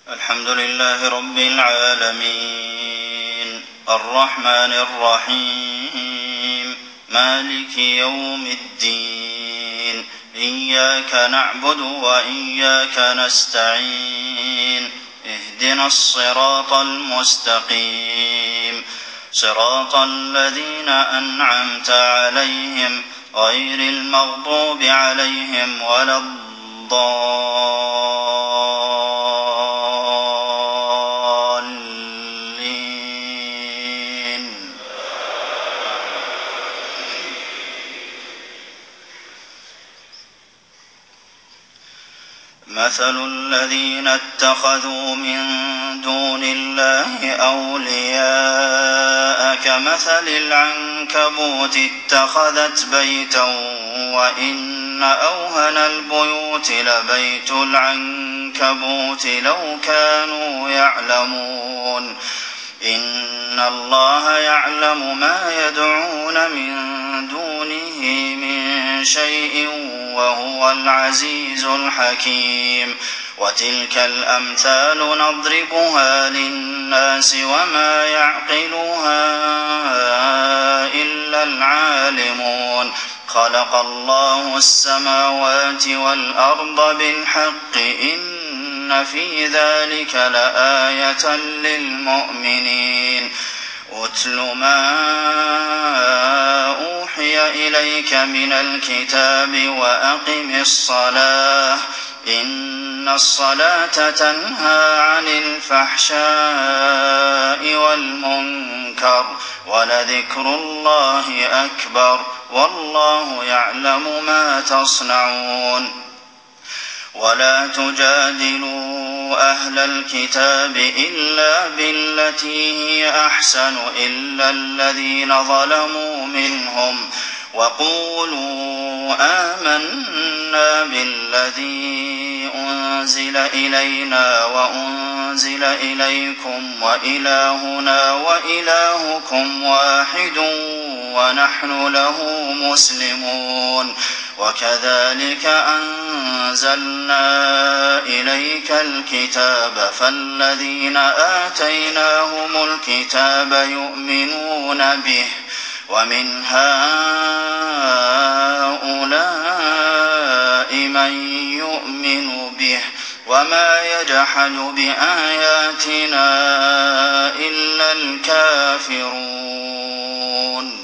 الحمد لله رب العالمين الرحمن الرحيم مالك يوم الدين إياك نعبد وإياك نستعين اهدنا الصراط المستقيم صراط الذين أنعمت عليهم غير المغضوب عليهم ولا الضالين. مثل الذين اتخذوا من دون الله أولياء كمثل العنكبوت اتخذت بيتا وإن أوهن البيوت لبيت العنكبوت لو كانوا يعلمون إن الله يعلم ما يدعون من دونه من شيء وهو العزيز الحكيم وتلك الأمثال نضربها للناس وما يعقلها إلا العالمون خلق الله السماوات والأرض بالحق إن في ذلك لآية للمؤمنين أتل ما أوحي إليك من الكتاب وأقم الصلاة إن الصلاة تنهى عن الفحشاء والمنكر ولذكر الله أكبر والله يعلم ما تصنعون ولا تجادلوا أهل الكتاب إلا بالتي هي أحسن إلا الذين ظلموا منهم وقولوا آمنا بالذي أنزل إلينا وأنزل إليكم وإلهنا وإلهكم واحد ونحن له مسلمون وكذلك أنزلنا إليك الكتاب فالذين آتيناهم الكتاب يؤمنون به ومن هؤلاء من يؤمن به وما يجحد بآياتنا إلا الكافرون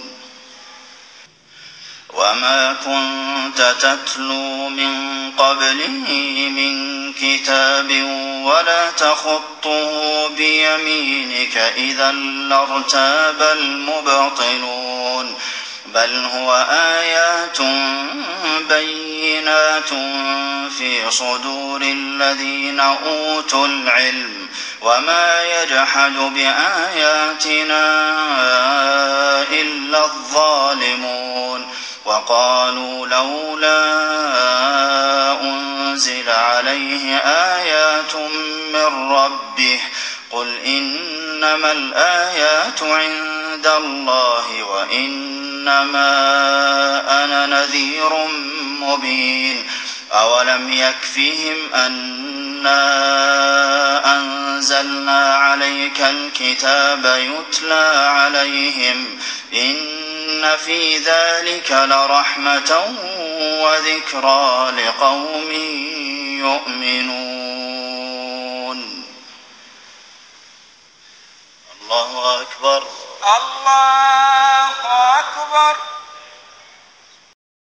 وما كنت تتلو من قبله من كتاب ولا تخطه بيمينك إذا لارتاب المبطلون بل هو آيات بينات في صدور الذين أوتوا العلم وما يجحد بآياتنا إلا الظالمون وقالوا لولا أنزل عليه آيات من ربه قل إنما الآيات عند الله وإنما أنا نذير مبين أولم يكفهم أنا أنزلنا عليك الكتاب يتلى عليهم إن في ذلك لرحمة وذكرى لقوم يؤمنون. الله أكبر. الله